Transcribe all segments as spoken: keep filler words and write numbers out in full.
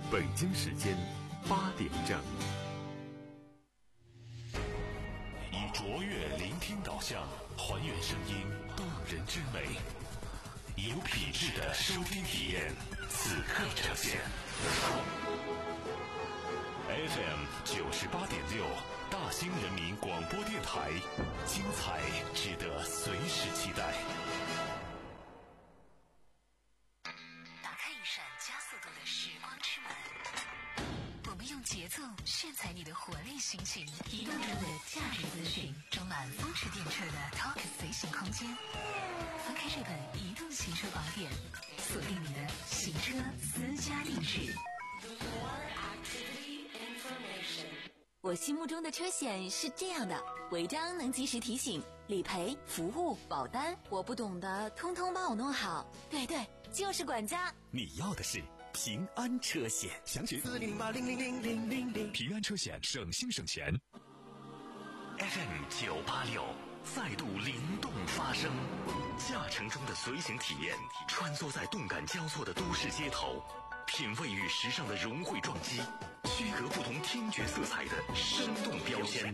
北京时间八点整。 以卓越聆听导向，还原声音动人之美，有品质的收听体验，此刻呈现。F M 九十八点六，大兴人民广播电台，精彩值得随时期待。 打开一扇加速度的时光之门，我们用节奏炫彩你的活力心情，移动中的价值资讯，装满风驰电掣的 Talk 随行空间。翻开这本移动行车宝典，锁定你的行车私家定制。 我心目中的车险是这样的：违章能及时提醒，理赔、服务、保单，我不懂的通通帮我弄好。对对，就是管家。 你要的是平安车险，详询四零八零零零零零零。 平安车险，省心省钱。 F M 九八六，再度灵动发声，驾乘中的随行体验，穿梭在动感交错的都市街头，品味与时尚的融汇撞击，区隔不同听觉色彩的生动标签。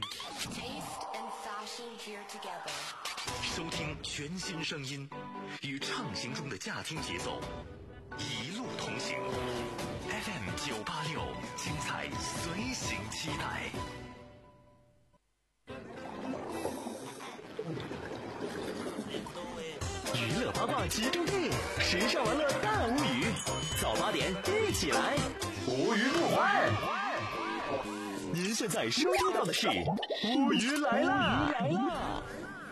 收听全新声音，与畅行中的驾听节奏一路同行。F M 九八六，精彩随行期待。娱乐八卦集中地，时尚玩乐大无语。早八点一起来，无语不欢。您现在收听到的是无语来啦！来啦！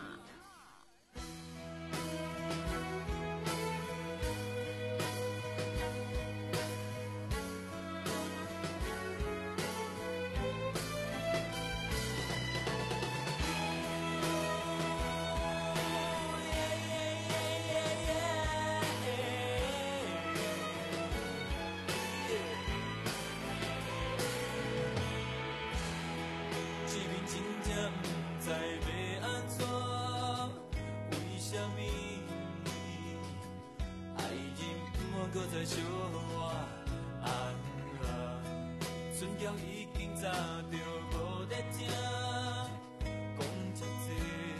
搁再相活啊啊！船桥已经早就无在正，讲遮济，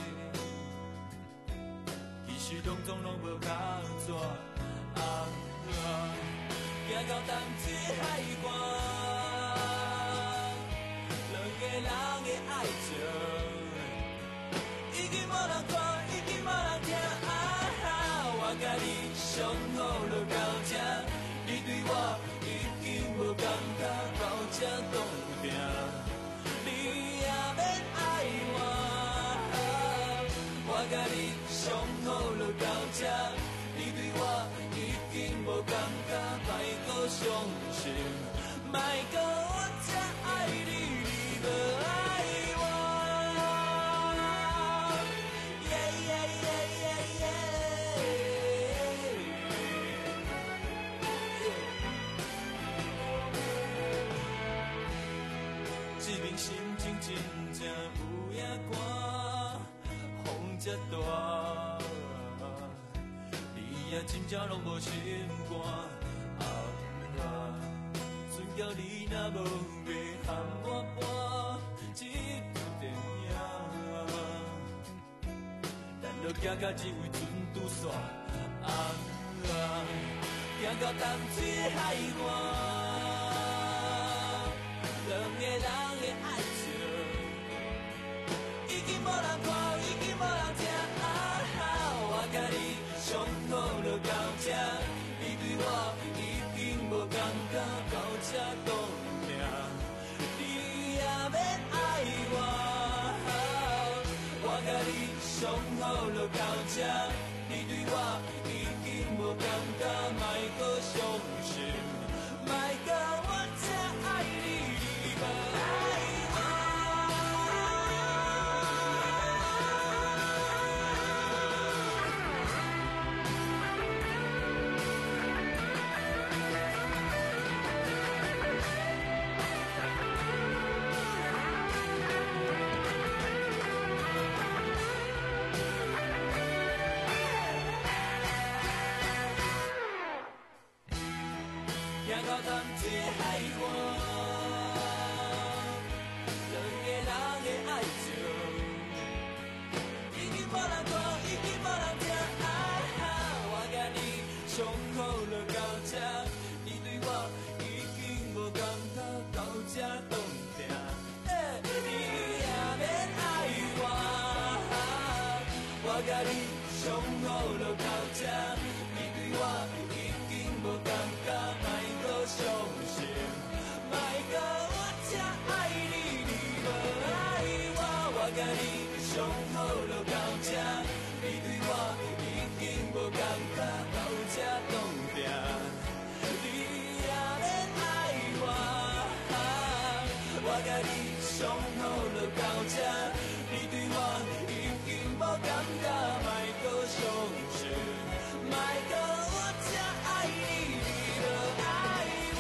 其实拢总拢无靠纸啊啊！行到淡水海岸，两个人的爱情，已经无人看，已经无人听啊！我甲你相好就到这，你对我已经无感觉，到这冻定，你也免爱我。我甲你相好就到这，你对我已经无感觉，莫搁伤心，莫搁我这爱你，你无爱我。心情真正有影寒，风这大，你也真正拢无心肝啊！船桥你若无要喊我搬这部电影，咱就行到这位船拄煞啊！行到淡水海岸，两个人的爱情，已经无人看，已经无人听啊！我甲你相好就到这，你对我已经无感觉，到这冻命，你也免爱我。我甲你相好就到这，你对我已经无感觉，莫搁伤心，莫搁我这爱你。 害我，两个人的爱情，已经无人看，已经无人听。啊哈，我甲你相好就到这，你对我已经无感觉，到这冻定。欸，你也免爱我，我甲你相好就到这，你对我已经无感觉，莫搁伤心，莫搁我才爱你，你无爱我，我甲你相好就到这，你对我已经无感觉，到这冻定，你也免爱我，我甲你相好就到这，你对我已经无感觉，莫搁伤心，莫搁我才爱你，你就爱我。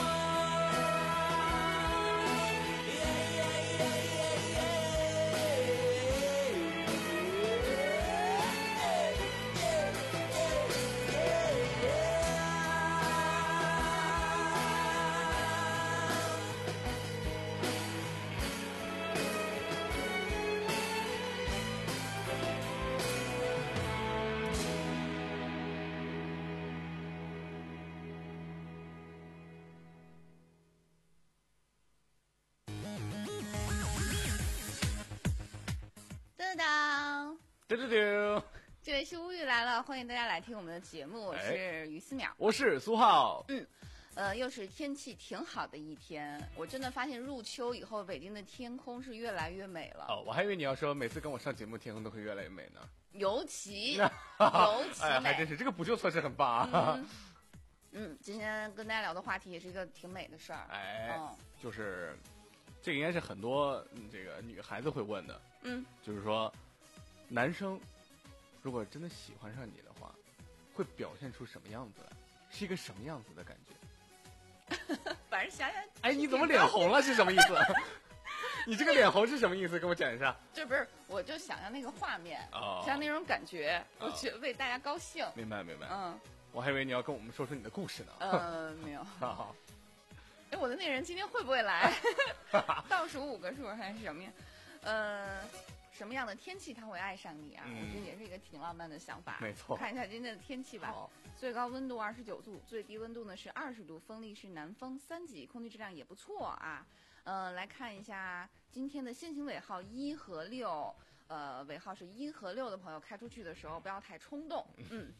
噔噔， 丢丢丢， 这里是乌玉来了，欢迎大家来听我们的节目，我是于思淼。 我是苏浩。 嗯，呃，又是天气挺好的一天，我真的发现入秋以后，北京的天空是越来越美了。 哦，我还以为你要说每次跟我上节目，天空都会越来越美呢。 尤其尤其哎， 美， 还真是这个补救措施很棒啊。 嗯嗯，今天跟大家聊的话题也是一个挺美的事儿。 哎， 嗯就是这个应该是很多嗯这个女孩子会问的， 嗯， 就是说男生如果真的喜欢上你的话，会表现出什么样子来？是一个什么样子的感觉？ 反正想想， 哎，你怎么脸红了？是什么意思？你这个脸红是什么意思？跟我讲一下。 这不是，我就想象那个画面， 哦像那种感觉， 哦我觉得为大家高兴。 明白明白。 嗯， 我还以为你要跟我们说说你的故事呢。 呃，没有。 好， 哎，我的那人今天会不会来？倒数五个数还是什么呀？呃，什么样的天气他会爱上你啊？ 嗯我觉得也是一个挺浪漫的想法。 没错看一下今天的天气吧好。 最高温度二十九度，最低温度呢是二十度，风力是南风三级，空气质量也不错啊。呃，来看一下今天的限行尾号一和六，呃，尾号是一和六的朋友开出去的时候不要太冲动。嗯。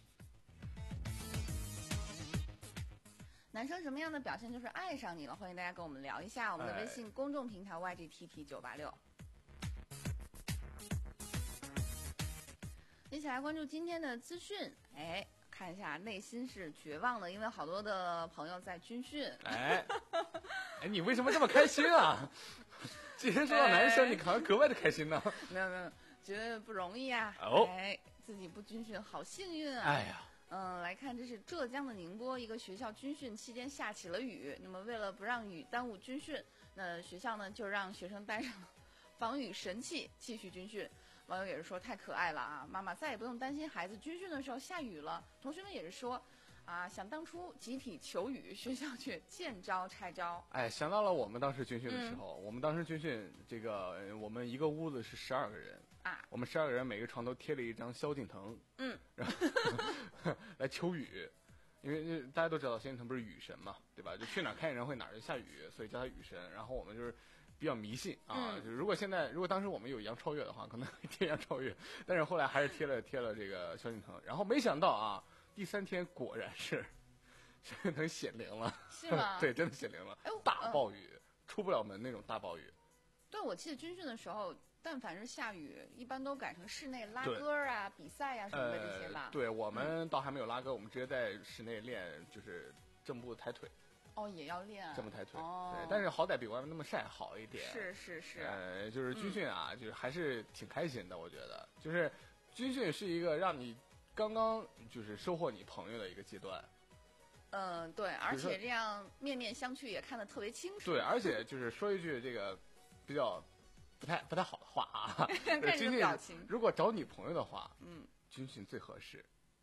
男生什么样的表现就是爱上你了？欢迎大家跟我们聊一下，我们的微信公众平台 Y G T T 九八六。一起来关注今天的资讯。哎，看一下，内心是绝望的，因为好多的朋友在军训。 哎，哎，你为什么这么开心啊？今天说到男生， 哎你好像格外的开心呢。 没有没有，觉得不容易啊。 哦哎，自己不军训，好幸运啊。 哎呀， 嗯，来看，这是浙江的宁波一个学校军训期间下起了雨。那么为了不让雨耽误军训，那学校呢就让学生带上防雨神器继续军训。网友也是说太可爱了啊，妈妈再也不用担心孩子军训的时候下雨了。同学们也是说，啊，想当初集体求雨，学校却见招拆招。 哎，想到了我们当时军训的时候，嗯、我们当时军训，这个我们一个屋子是十二个人啊， 我们十二个人每个床头贴了一张萧敬腾， 嗯， 然后来求雨，因为大家都知道萧敬腾不是雨神嘛，对吧？就去哪儿看演唱会哪儿就下雨，所以叫他雨神。然后我们就是比较迷信啊， 嗯、 就如果现在如果当时我们有杨超越的话，可能会贴杨超越，但是后来还是贴了贴了这个萧敬腾。然后没想到啊，第三天果然是萧敬腾显灵了， 是吗？ 对，真的显灵了， 哎、 大暴雨、呃、出不了门那种大暴雨。 对，我记得军训的时候，但凡是下雨，一般都改成室内拉歌啊、比赛呀、啊、什么的这些吧。 呃、对，我们倒还没有拉歌，我们直接在室内练，就是正步抬腿。 哦，也要练啊， 这么抬腿， 哦， 对，但是好歹比外面那么晒好一点。 是是是， 呃，就是军训啊，嗯、就是还是挺开心的，我觉得，就是军训是一个让你刚刚就是收获你朋友的一个阶段。 嗯，对，而且这样面面相觑也看得特别清楚。 对，而且就是说一句这个比较不太不太好的话啊， 看这个表情， 如果找女朋友的话， 嗯， 军训最合适。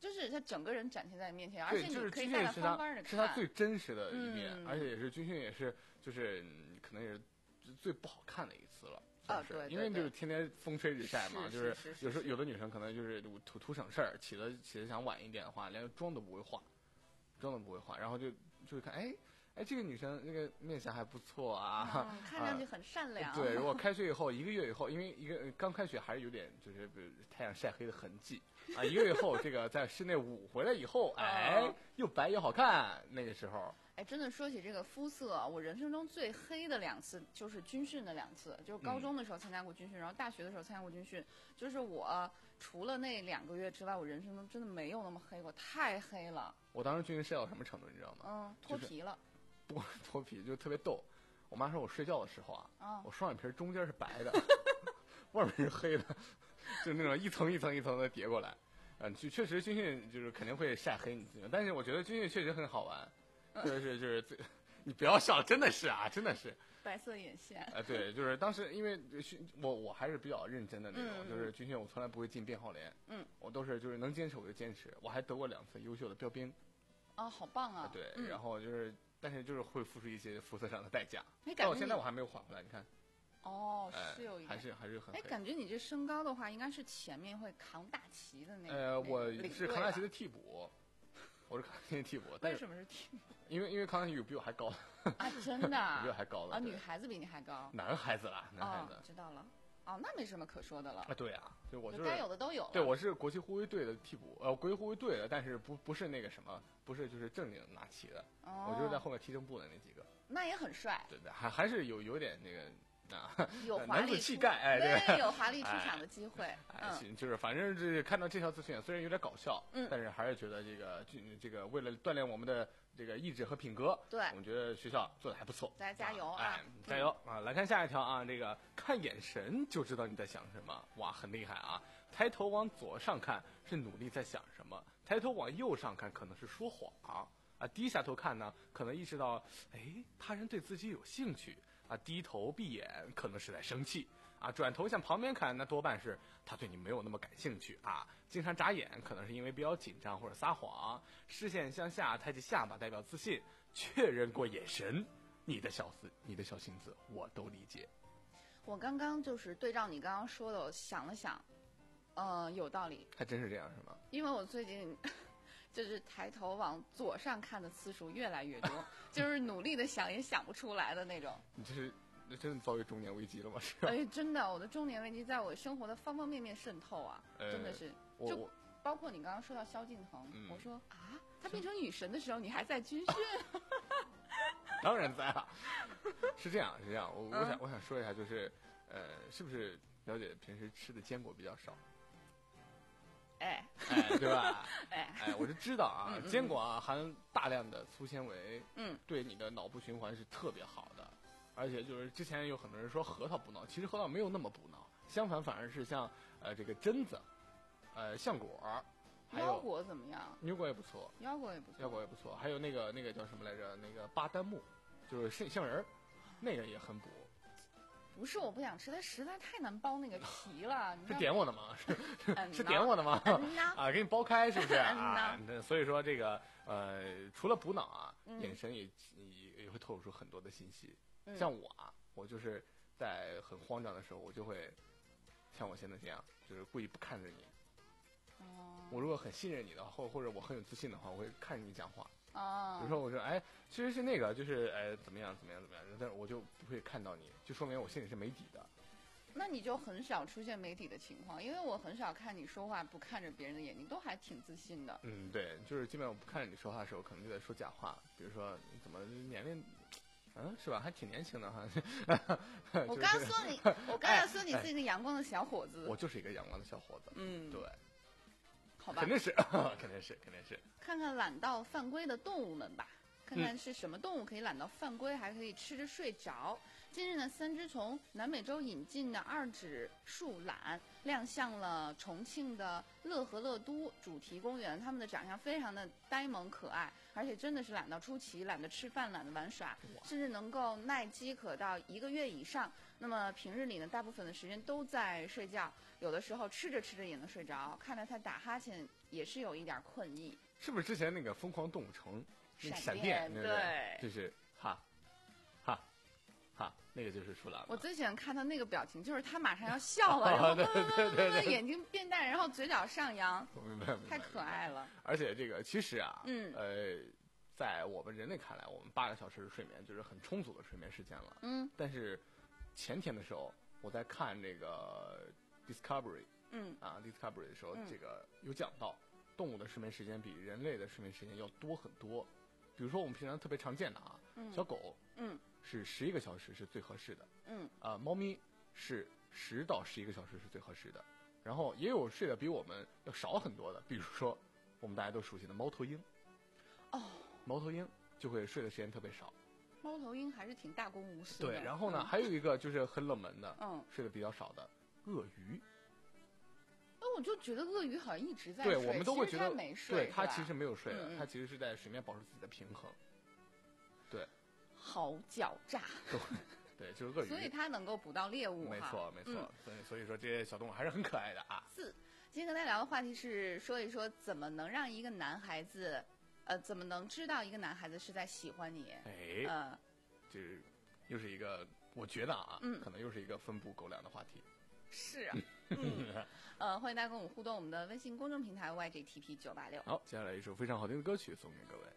就是他整个人展现在你面前，而对， 且就是你可以带他军训是他翻翻着看。 是他最真实的一面， 嗯而且也是军训也是就是嗯可能也是最不好看的一次了。 啊， 是对， 因为就是天天风吹日晒嘛，就是有时候有的女生可能就是图图省事儿，起的起的想晚一点的话，连妆都不会化，妆都不会化，然后就就看哎哎这个女生那个面相还不错啊， 嗯、看上去很善良。 啊、对，如果开学以后一个月以后，因为一个刚开学还是有点就是比如太阳晒黑的痕迹啊，一个月后这个在室内捂回来以后，哎又白又好看，那个时候。 哎，真的说起这个肤色，我人生中最黑的两次就是军训的两次，就是高中的时候参加过军训，嗯、然后大学的时候参加过军训。就是我除了那两个月之外，我人生中真的没有那么黑过，太黑了。 我当时军训晒到什么程度，你知道吗？ 嗯，脱皮了。 不、就是，脱皮就特别逗。我妈说我睡觉的时候啊， 嗯、 我双眼皮中间是白的，外面是黑的，就那种一层一层一层的叠过来。嗯，就确实军训就是肯定会晒黑你自己，但是我觉得军训确实很好玩。就是就是最，你不要笑，真的是啊，真的是。 白色眼线。 哎、呃，对，就是当时因为训我我还是比较认真的那种， 嗯、 就是军训我从来不会进编号连， 嗯， 我都是就是能坚持我就坚持，我还得过两次优秀的标兵。 啊，好棒啊！ 对， 嗯、 然后就是，但是就是会付出一些肤色上的代价。 哎， 到现在我还没有缓回来，你看。 哦， 哎、 是有一点， 还是还是很。 哎，感觉你这身高的话，应该是前面会扛大旗的那个。 呃，我是扛大旗的的替补。我是扛大旗的替补，但为什么是替补？ 因为因为扛大旗有比我还高啊，真的比我还高了啊，女孩子比你还高， 男孩子啦，男孩子、 哦、知道了，哦，那没什么可说的了啊，对啊，就我、就是该有的都有了， 对，我是国旗护卫队的替补，呃，国旗护卫队的，但是不不是那个什么，不是就是正经拿旗的， 哦、 我就是在后面踢正步的那几个， 那也很帅， 对对，还还是有有点那个。啊， 有男子气概，哎， 对，有华丽出场的机会。 哎，嗯、就是反正这看到这条资讯，虽然有点搞笑， 嗯， 但是还是觉得这个这个为了锻炼我们的这个意志和品格， 对， 我们觉得学校做的还不错， 大家加油啊！ 哎，加油啊！来看下一条啊，这个看眼神就知道你在想什么，哇，很厉害啊！抬头往左上看是努力在想什么，抬头往右上看可能是说谎啊，低下头看呢，可能意识到，哎，他人对自己有兴趣。啊，低头闭眼可能是在生气啊，转头向旁边看，那多半是他对你没有那么感兴趣啊。经常眨眼，可能是因为比较紧张或者撒谎。视线向下，抬起下巴代表自信。确认过眼神，你的小思，你的小心思，我都理解。 我刚刚就是对照你刚刚说的，我想了想，呃，有道理。 还真是这样是吗？ 因为我最近。就是抬头往左上看的次数越来越多，就是努力的想也想不出来的那种。 你这是真的遭遇中年危机了吗？是吧？ 哎，真的，我的中年危机在我生活的方方面面渗透啊， 呃、 真的是。就包括你刚刚说到萧敬腾， 嗯、 我说啊，他变成女神的时候，你还在军训？ 当然在啊，是这样，是这样。我我想、嗯、我想说一下，就是呃，是不是了解平时吃的坚果比较少？ 哎哎，对吧？ 哎哎，我是知道啊， 嗯嗯坚果啊含大量的粗纤维， 嗯， 对你的脑部循环是特别好的。而且就是之前有很多人说核桃补脑，其实核桃没有那么补脑，相反反而是像呃这个榛子，呃橡果，还有腰果怎么样？ 腰果也不错， 腰果也不错， 腰果也不错。还有那个那个叫什么来着？那个巴丹木，就是杏杏仁儿，那个也很补。 不是我不想吃，它实在太难剥那个皮了。 是点我的吗？是嗯、 是点我的吗？ 嗯、 啊，给你剥开是不是？ 嗯、 啊，所以说这个呃，除了补脑啊， 嗯、 眼神也也也会透露出很多的信息。 嗯、 像我啊，我就是在很慌张的时候，我就会像我现在这样，就是故意不看着你。 哦。 我如果很信任你的话，或或者我很有自信的话，我会看着你讲话。 哦， 比如说我说哎，其实是那个，就是哎怎么样怎么样怎么样，但是我就不会看到你，就说明我心里是没底的。 那你就很少出现没底的情况，因为我很少看你说话不看着别人的眼睛，都还挺自信的。 嗯，对，就是基本上我不看着你说话的时候，可能就在说假话，比如说你怎么年龄，嗯，是吧？还挺年轻的哈。 我刚说你，我刚才说你是一个阳光的小伙子。 我就是一个阳光的小伙子。 嗯， 对。 好吧， 肯定是，肯定是，肯定是。 看看懒到犯规的动物们吧，看看是什么动物可以懒到犯规，还可以吃着睡着。近日呢，三只从南美洲引进的二指树懒亮相了重庆的乐和乐都主题公园，它们的长相非常的呆萌可爱， 而且真的是懒到出奇，懒得吃饭，懒得玩耍，甚至能够耐饥渴到一个月以上。那么平日里呢，大部分的时间都在睡觉，有的时候吃着吃着也能睡着，看着他打哈欠也是有一点困意。 是不是之前那个《疯狂动物城》那个闪电？ 对不对？就是哈哈哈，那个就是出来了。 我最喜欢看他那个表情，就是他马上要笑了，然后对对对对， 眼睛变大，然后嘴角上扬， 我明白，明白， 太可爱了。 而且这个其实啊， 嗯， 呃，在我们人类看来，我们八个小时的睡眠就是很充足的睡眠时间了。 嗯， 但是前天的时候，我在看这个 Discovery， 嗯啊 Discovery 的时候， 嗯、 这个有讲到动物的睡眠时间比人类的睡眠时间要多很多。比如说我们平常特别常见的啊， 嗯、 小狗， 嗯， 是十一个小时是最合适的， 嗯， 啊、呃，猫咪是十到十一个小时是最合适的，然后也有睡得比我们要少很多的，比如说我们大家都熟悉的猫头鹰， 哦， 猫头鹰就会睡的时间特别少。 猫头鹰还是挺大公无私的。 对，然后呢， 嗯、 还有一个就是很冷门的， 嗯， 睡得比较少的鳄鱼。 那我就觉得鳄鱼好像一直在对， 睡， 我们都会觉得它没睡， 对，它其实没有睡的， 嗯、 它其实是在水面保持自己的平衡。对， 好狡诈。 对，就是鳄鱼， 所以它能够捕到猎物。 没错，没错。 嗯、 所以所以说这些小动物还是很可爱的啊。 四，今天跟大家聊的话题是说一说怎么能让一个男孩子，呃，怎么能知道一个男孩子是在喜欢你？ 哎， 呃， 这又是一个，我觉得啊， 嗯， 可能又是一个分布狗粮的话题。 是啊，嗯，呃，欢迎大家跟我们互动，我们的微信公众平台 Y J T P 九八六。 好，接下来一首非常好听的歌曲送给各位。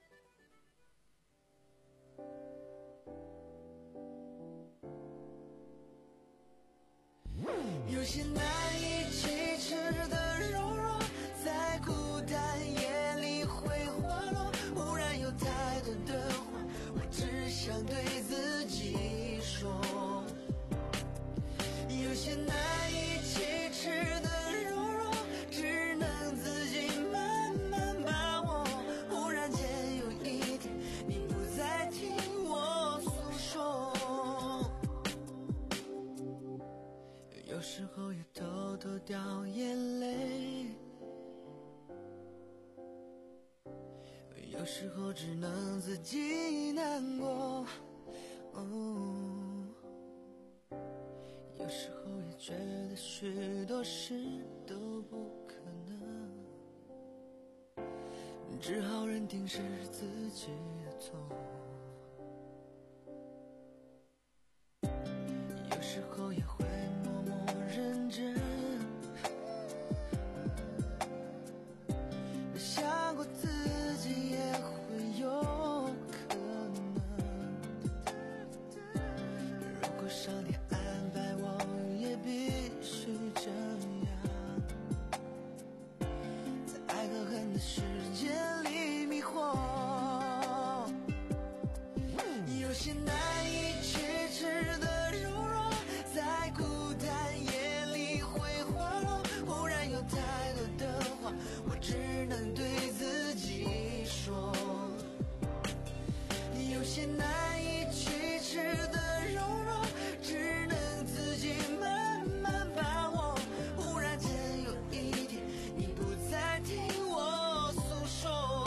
有些难以启齿的柔弱，在孤单夜里会滑落。忽然有太多的话，我只想对自己说。有些难以启齿的柔弱，只能自己慢慢把握。忽然间有一天，你不再听我诉说。有时候也偷偷掉眼泪，有时候只能自己难过。哦，有时候也觉得许多事都不可能，只好认定是自己的错。有时候也会默默认真，想过自己也会有可能。如果上天安排，我也必须这样，在爱和恨的世界里迷惑。有些难以启齿的柔弱，在孤单夜里会滑落。忽然有太多的话，我只能对自己说。有些难以启齿的柔弱，只能自己慢慢把握。忽然间有一天，你不再听我诉说。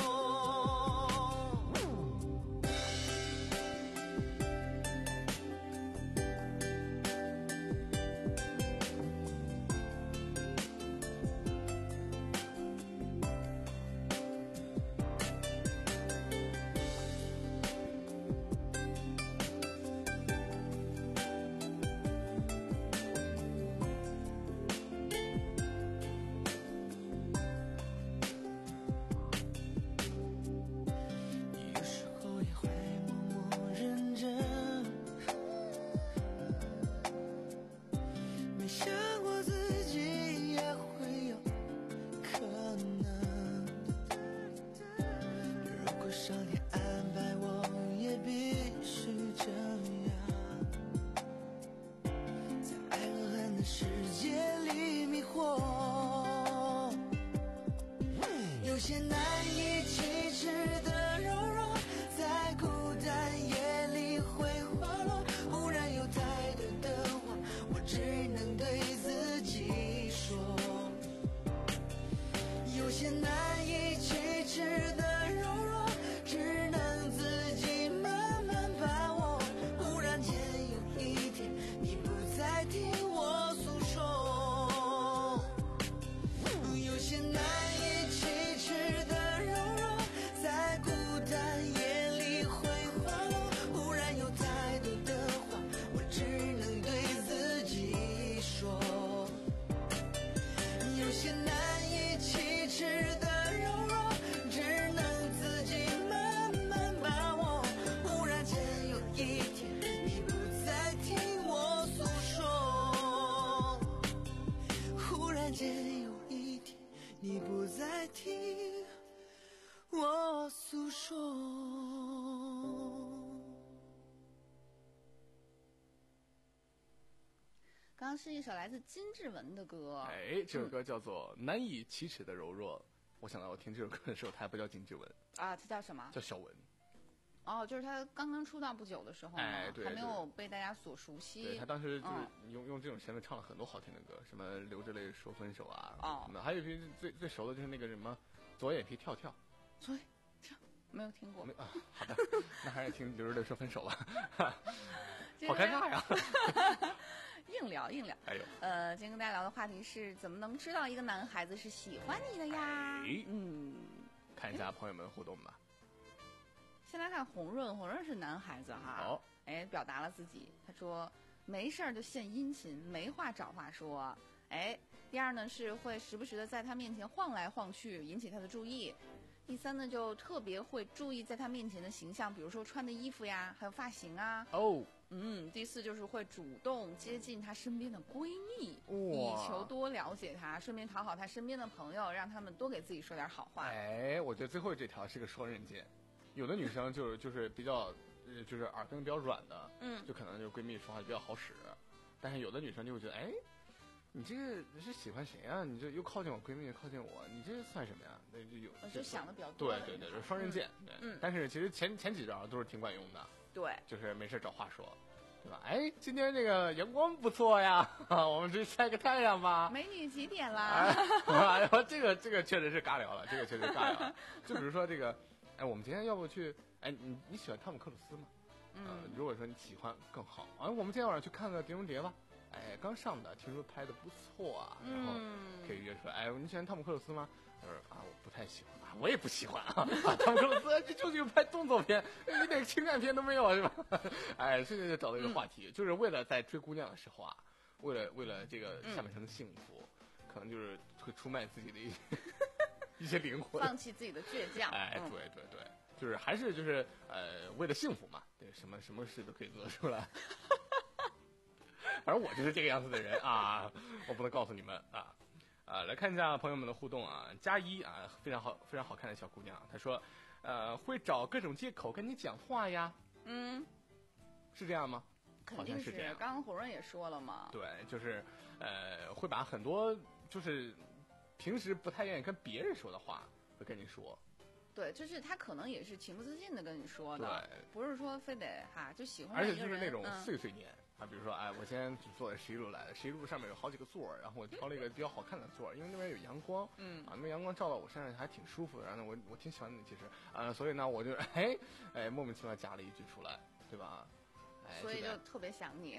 刚刚是一首来自金志文的歌。 哎，这首歌叫做《难以启齿的柔弱》。我想到我听这首歌的时候，他还不叫金志文啊，他叫什么？ 叫小文。 哦，就是他刚刚出道不久的时候嘛， 哎，对， 还没有被大家所熟悉。 对，他当时就是用、嗯、用这种身份唱了很多好听的歌，什么流着泪说分手啊， 哦， 什么还有一批最最熟的就是那个什么左眼皮跳跳。 左眼跳没有听过。 没啊，好的，那还是听流着泪说分手吧。好尴尬呀。 硬聊硬聊， 哎呦， 呃，今天跟大家聊的话题是怎么能知道一个男孩子是喜欢你的呀？ 哎、 嗯， 看一下朋友们互动吧。 先来看红润，红润是男孩子哈， 好， 哎，表达了自己，他说没事儿就献殷勤，没话找话说，哎，第二呢是会时不时的在他面前晃来晃去，引起他的注意。第三呢，就特别会注意在他面前的形象，比如说穿的衣服呀，还有发型啊。 哦， 嗯，第四就是会主动接近他身边的闺蜜，以求多了解他，顺便讨好他身边的朋友，让他们多给自己说点好话。 哎，我觉得最后这条是个双刃剑，有的女生就是就是比较，呃，就是耳根比较软的， 嗯， 就可能就是闺蜜说话比较好使，但是有的女生就会觉得，哎。你这个是喜欢谁啊？你这又靠近我闺蜜，又靠近我，你这算什么呀？那就有就想的比较多。 对对对，就是双刃剑。对， 嗯。 但是其实前前几招都是挺管用的。 对。 就是没事找话说，对吧？哎，今天这个阳光不错呀，我们去晒个太阳吧。 美女几点啦？ 哎呦，这个这个确实是尬聊了，这个确实是尬聊了。就比如说这个，哎，我们今天要不去？哎，你你喜欢汤姆克鲁斯吗？ 嗯、 呃。如果说你喜欢更好，哎，我们今天晚上去看个碟中谍吧。哎，刚上的，听说拍的不错啊，然后可以约出来。哎，你喜欢汤姆克鲁斯吗？他说啊，我不太喜欢啊，我也不喜欢啊。汤姆克鲁斯这就是拍动作片，一点情感片都没有，是吧？哎，现在就找到一个话题，嗯、就是为了在追姑娘的时候啊，为了为了这个下半生幸福，嗯、可能就是会出卖自己的一一些灵魂， 放弃自己的倔强。 哎，对对对，就是还是就是呃，为了幸福嘛，对，什么什么事都可以做出来。反正我就是这个样子的人啊，我不能告诉你们啊，啊，来看一下朋友们的互动啊，加一啊，非常好，非常好看的小姑娘，她说，呃，会找各种借口跟你讲话呀， 嗯， 是这样吗？ 肯定是这样。 刚刚火润也说了嘛， 对，就是呃，会把很多就是平时不太愿意跟别人说的话会跟你说。 对，就是他可能也是情不自禁的跟你说的，不是说非得哈就喜欢而一个人， 且就是那种碎碎念。 嗯啊，比如说，哎，我今天坐在十一路来的，十一路上面有好几个座儿，然后我挑了一个比较好看的座儿，因为那边有阳光， 嗯， 啊，那边阳光照到我身上还挺舒服的，然后呢，我我挺喜欢你，其实，啊，所以呢，我就，哎，哎，莫名其妙加了一句出来，对吧？哎， 所以就特别想你，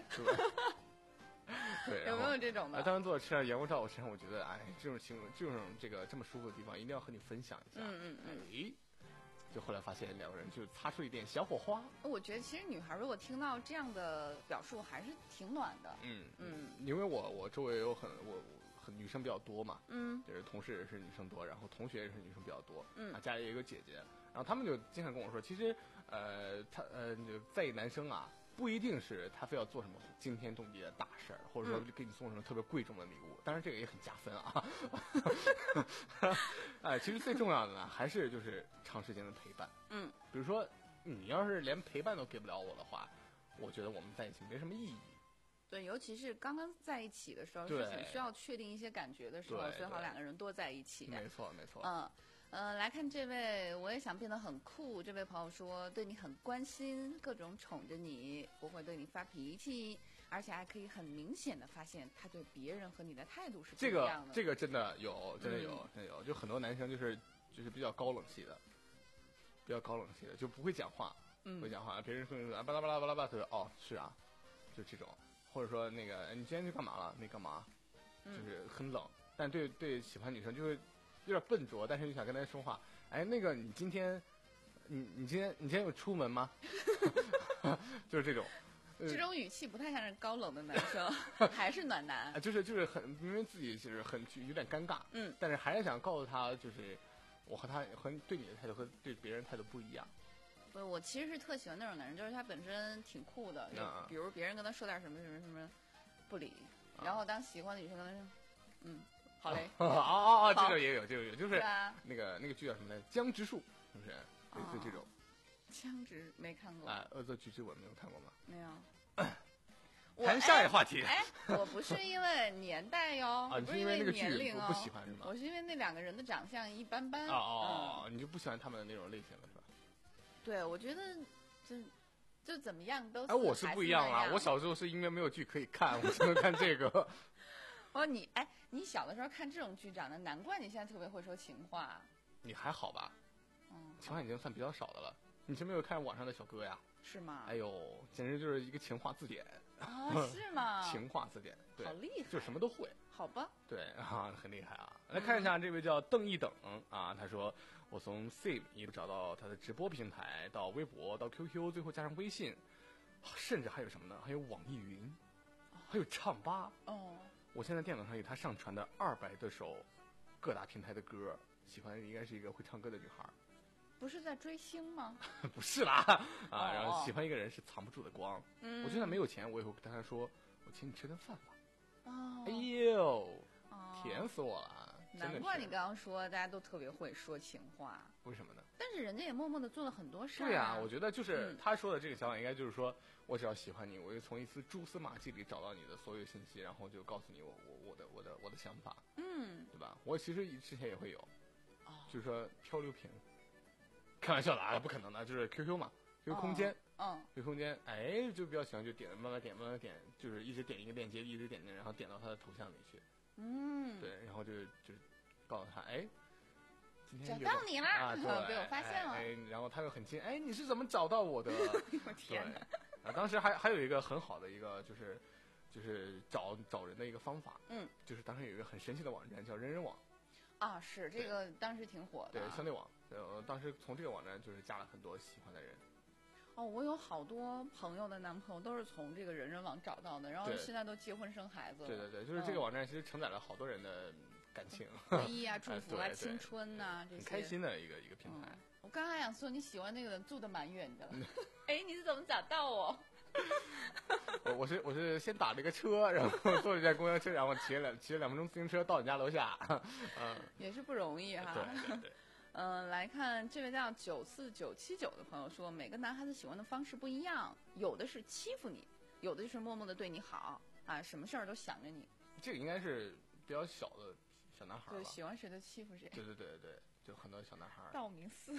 对， 有没有这种的？ 当时坐着吃了阳光照我身上，我觉得，哎，这种情，这种这个这么舒服的地方，一定要和你分享一下， 嗯嗯嗯， 哎。就后来发现两个人就擦出一点小火花。 我觉得其实女孩如果听到这样的表述，还是挺暖的。 嗯嗯， 因为我我周围有很我很女生比较多嘛， 嗯， 就是同事也是女生多，然后同学也是女生比较多， 嗯， 啊，家里也有个姐姐，然后他们就经常跟我说，其实呃他呃就在意男生啊。不一定是他非要做什么惊天动地的大事儿，或者说给你送什么特别贵重的礼物，当然这个也很加分啊。哎，其实最重要的呢，还是就是长时间的陪伴。 嗯， 比如说你要是连陪伴都给不了我的话，我觉得我们在一起没什么意义。 对，尤其是刚刚在一起的时候，是很需要确定一些感觉的时候，最好两个人多在一起。 没错，没错。 嗯。呃，来看这位，我也想变得很酷。这位朋友说，对你很关心，各种宠着你，不会对你发脾气，而且还可以很明显的发现他对别人和你的态度是不一样的。 这个这个真的有，真的有，嗯、真的有。就很多男生就是就是比较高冷系的，比较高冷系的，就不会讲话， 嗯， 不会讲话。别人说啊巴拉巴拉巴拉巴拉，他说哦是啊，就这种，或者说那个你今天去干嘛了？没干嘛，就是很冷。嗯、但对对喜欢女生就会。有点笨拙，但是你想跟他说话，哎，那个你今天，你你今天你今天有出门吗？就是这种， 呃、这种语气不太像是高冷的男生，还是暖男。 就是就是很明明自己就是很有点尴尬， 嗯， 但是还是想告诉他，就是我和他和对你的态度和对别人态度不一样。 不，我其实是特喜欢那种男人，就是他本身挺酷的，就比如别人跟他说点什么什么什么，不理，啊、然后当喜欢的女生跟他说，嗯。好嘞， 哦哦哦，这个也有，这个有，就是啊、 那个那个剧叫什么来，《江直树》是不是？类似这种。 江直没看过。 啊，恶作剧之吻没有看过吗？ 没有。 谈下一个话题。 哎，我不是因为年代哟， 啊，你不是因为那个剧年龄哦， 不不喜欢是吗？ 我是因为那两个人的长相一般般。 哦哦， 嗯、 你就不喜欢他们的那种类型了是吧？ 对，我觉得就就怎么样都。 哎，我是不一样啦，我小时候是因为没有剧可以看，我只能看这个。 哦，你哎，你小的时候看这种剧长的，难怪你现在特别会说情话。 你还好吧？ 嗯， 情话已经算比较少的了。你是没有看网上的小哥呀？ 是吗？ 哎呦，简直就是一个情话字典啊！是吗？ 情话字典，对， 好厉害， 就什么都会。 好吧？ 对啊，很厉害啊！来看一下这位叫邓一等啊，他说我从 Sim 一路找到他的直播平台，到微博，到 Q Q， 最后加上微信，甚至还有什么呢？还有网易云，还有唱吧。 哦。 我现在电脑上有他上传的二百多首各大平台的歌，喜欢应该是一个会唱歌的女孩。 不是在追星吗？ 不是啦啊！然后喜欢一个人是藏不住的光。 嗯， 我就算没有钱，我也会跟他说：“我请你吃顿饭吧。” 哦， 哎呦， 哦、 甜死我了！ 难怪你刚刚说大家都特别会说情话。 为什么呢？ 但是人家也默默的做了很多事儿、啊。 对呀、啊，我觉得就是嗯他说的这个想法，应该就是说、嗯、我只要喜欢你，我就从一丝蛛丝马迹里找到你的所有信息，然后就告诉你我我我的我的我的想法， 嗯， 对吧？我其实之前也会有， 哦、 就是说漂流瓶，开玩笑的啊，不可能的，就是 Q Q 嘛 ，Q Q 空间， 嗯 ，Q Q 空间，哎，就比较喜欢就点慢慢点慢慢点，就是一直点一个链接，一直点点，然后点到他的头像里去， 嗯， 对，然后就就告诉他，哎。 找到你啦！ 啊，对， 被我发现了。 哎，哎然后他又很惊，哎，你是怎么找到我的？ 我天哪！ 啊，当时还还有一个很好的一个就是就是找找人的一个方法， 嗯， 就是当时有一个很神奇的网站叫人人网。 啊，是这个当时挺火的。 对，校内网，呃，当时从这个网站就是加了很多喜欢的人。 哦，我有好多朋友的男朋友都是从这个人人网找到的，然后现在都结婚生孩子了。 对对对，就是这个网站其实承载了好多人的感情、 回忆啊、祝福啊、 哎、 青春呐、啊，这些很开心的一个一个平台。 嗯、我刚刚想说你喜欢那个人住的蛮远的，哎，你是怎么找到我？ 我我是我是先打了一个车，然后坐了一辆公交车，然后骑了两骑了两分钟自行车到你家楼下，嗯， 也是不容易哈。 对对对。 嗯，来看这位叫九四九七九的朋友说，每个男孩子喜欢的方式不一样，有的是欺负你，有的就是默默的对你好啊，什么事儿都想着你。 这个应该是比较小的小男孩吧？ 对，喜欢谁就欺负谁。 对对对对，就很多小男孩。 道明寺。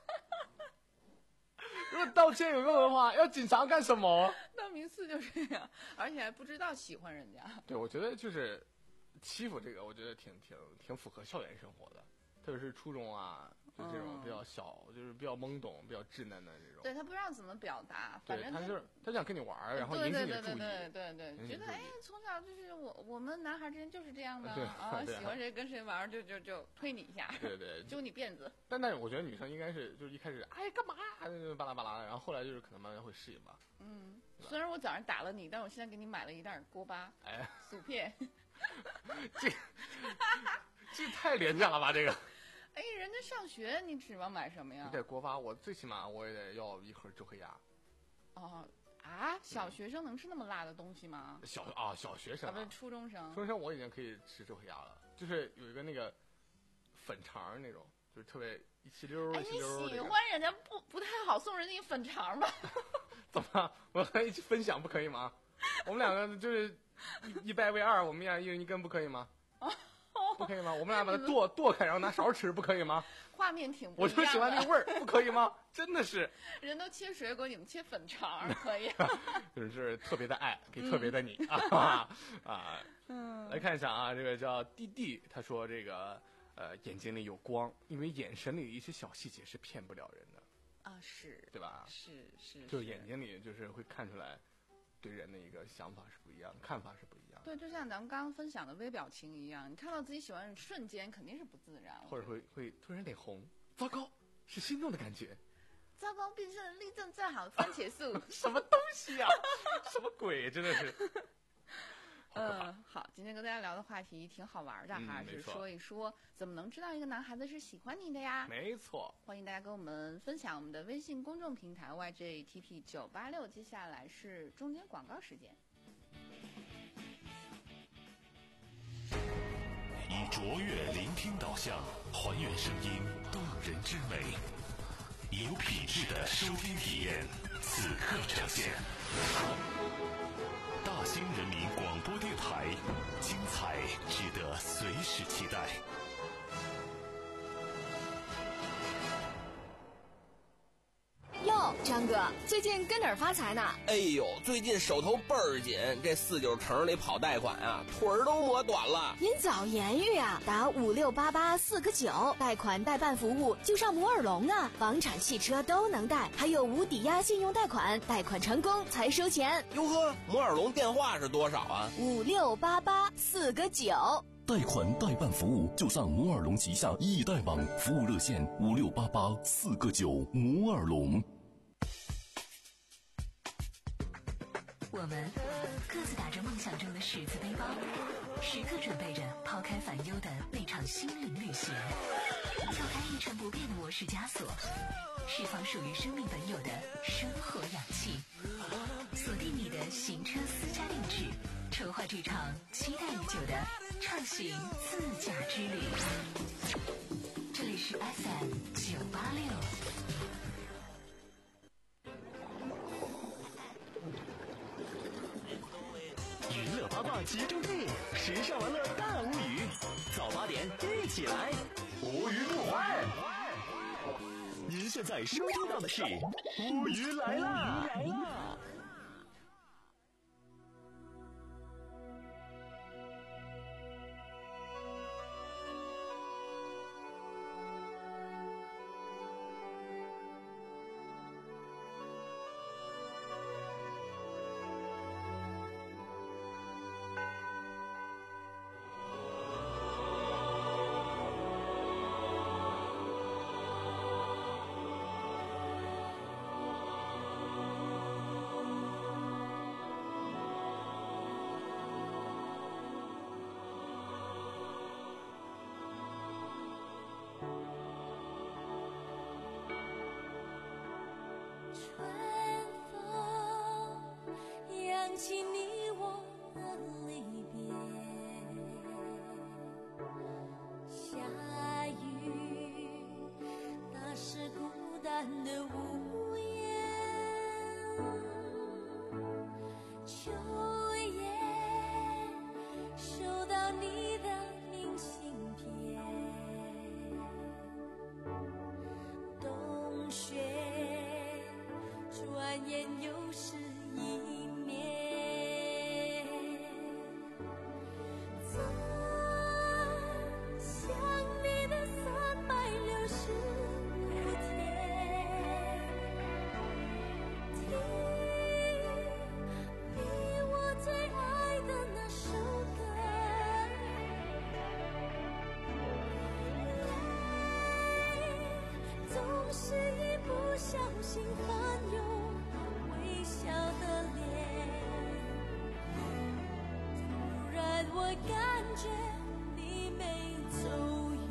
如果道歉有用的话，要警察干什么？ 道明寺就这样，而且还不知道喜欢人家。 对，我觉得就是欺负这个，我觉得挺挺挺符合校园生活的。特别是初中啊，就这种比较小，嗯、就是比较懵懂、比较稚嫩的这种。 对他不知道怎么表达，反正他就是他想跟你玩，然后引起你的注意。 对对对对，觉得哎，从小就是我我们男孩之间就是这样的啊，喜欢谁跟谁玩，就就就推你一下， 对对， 揪你辫子。 但但是我觉得女生应该是就是一开始哎干嘛巴拉巴拉的，然后后来就是可能慢慢会适应吧。 嗯，虽然我早上打了你，但我现在给你买了一袋锅巴， 哎， 薯片。 这这太廉价了吧这个。 哎，人家上学，你指望买什么呀？ 你得锅巴，我最起码我也得要一盒周黑鸭。 哦啊，小学生能吃那么辣的东西吗？ 小啊，小学生啊，不是初中生。 初中生我已经可以吃周黑鸭了，就是有一个那个粉肠那种，就是特别一气溜儿。哎，你喜欢人家不不太好送人家一粉肠吧？ 怎么？我和他一起分享不可以吗？我们两个就是一一掰为二，我们俩一人一根不可以吗？不可以吗？我们俩把它剁剁开，然后拿勺吃，不可以吗？ 画面挺不一样的。 我就喜欢那个味儿，不可以吗？真的是。 人都切水果，你们切粉肠可以。 就是特别的爱给特别的你、嗯、啊啊！ 嗯， 来看一下啊，这个叫弟弟，他说这个呃眼睛里有光，因为眼神里的一些小细节是骗不了人的啊，是， 对吧？ 是是， 就是眼睛里就是会看出来。对人的一个想法是不一样的，看法是不一样的。 对，就像咱们刚刚分享的微表情一样，你看到自己喜欢的瞬间肯定是不自然， 或者会会突然脸红，糟糕，是心动的感觉。 糟糕，变成立正站好的番茄素， 什么东西呀、啊？什么鬼？真的是。 嗯，好，今天跟大家聊的话题挺好玩的哈， 嗯、 是说一说怎么能知道一个男孩子是喜欢你的呀？ 没错， 欢迎大家跟我们分享我们的微信公众平台 Y J T P 九八六。接下来是中间广告时间。 以卓越聆听导向，还原声音动人之美，有品质的收听体验，此刻呈现。大大兴人民广播电台，精彩值得随时期待。 哟，张哥，最近跟哪儿发财呢？ 哎呦，最近手头倍儿紧，这四九城里跑贷款啊，腿儿都磨短了。 您早言语啊，打五六八八四个九，贷款代办服务就上摩尔龙啊，房产、汽车都能贷，还有无抵押信用贷款，贷款成功才收钱。 哟呵，摩尔龙电话是多少啊？ 五六八八四个九。 贷款代办服务就上摩尔龙旗下易贷网，服务热线五六八八四个九，摩尔龙。 我们各自打着梦想中的十字背包，时刻准备着抛开烦忧的那场心灵旅行，撬开一成不变的我式枷锁，释放属于生命本有的生活氧气，锁定你的行车私家定制，筹划这场期待已久的畅行自驾之旅。这里是 F M 九八六。 娱乐八卦集中地，时尚玩乐大无语，早八点一起来，无语不欢。您现在收听到的是无语来啦！ 想起你我的离别，下雨，那是孤单的屋檐，秋夜收到你的明信片，冬雪转眼又是一年。小心翻涌微笑的脸，突然我感觉你没走远。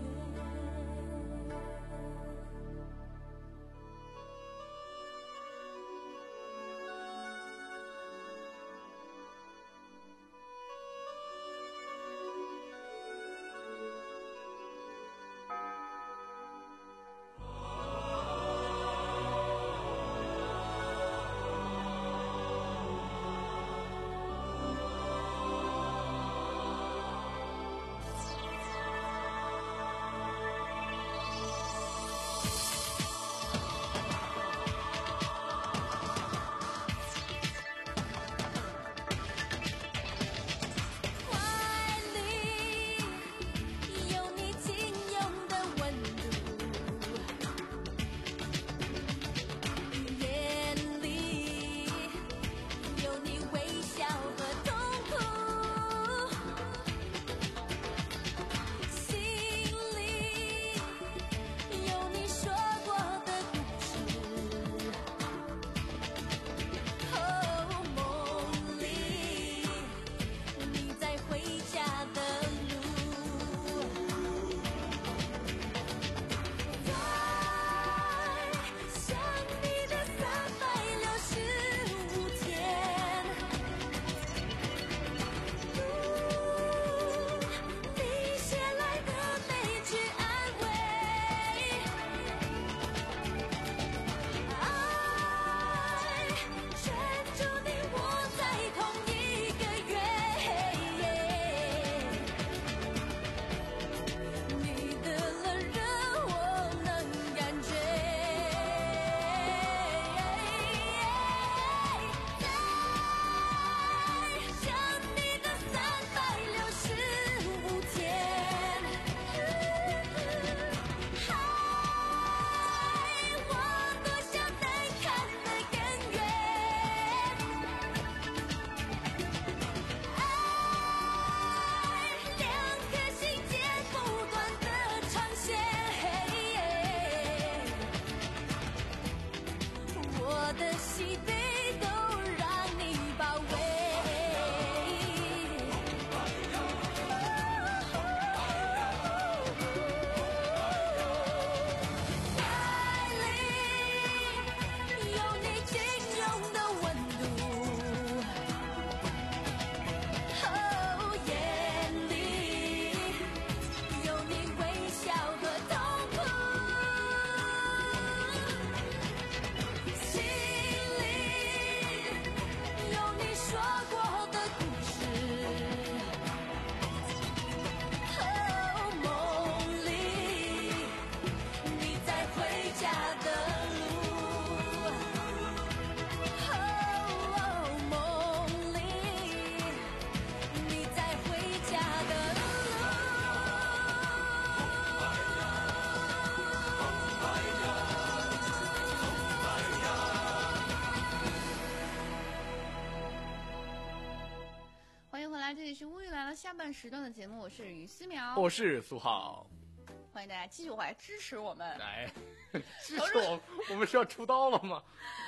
家，这里是《乌云来了》下半时段的节目，我是于思苗， 我是苏浩， 欢迎大家继续回来支持我们。 来，支持我，我们是要出刀了吗？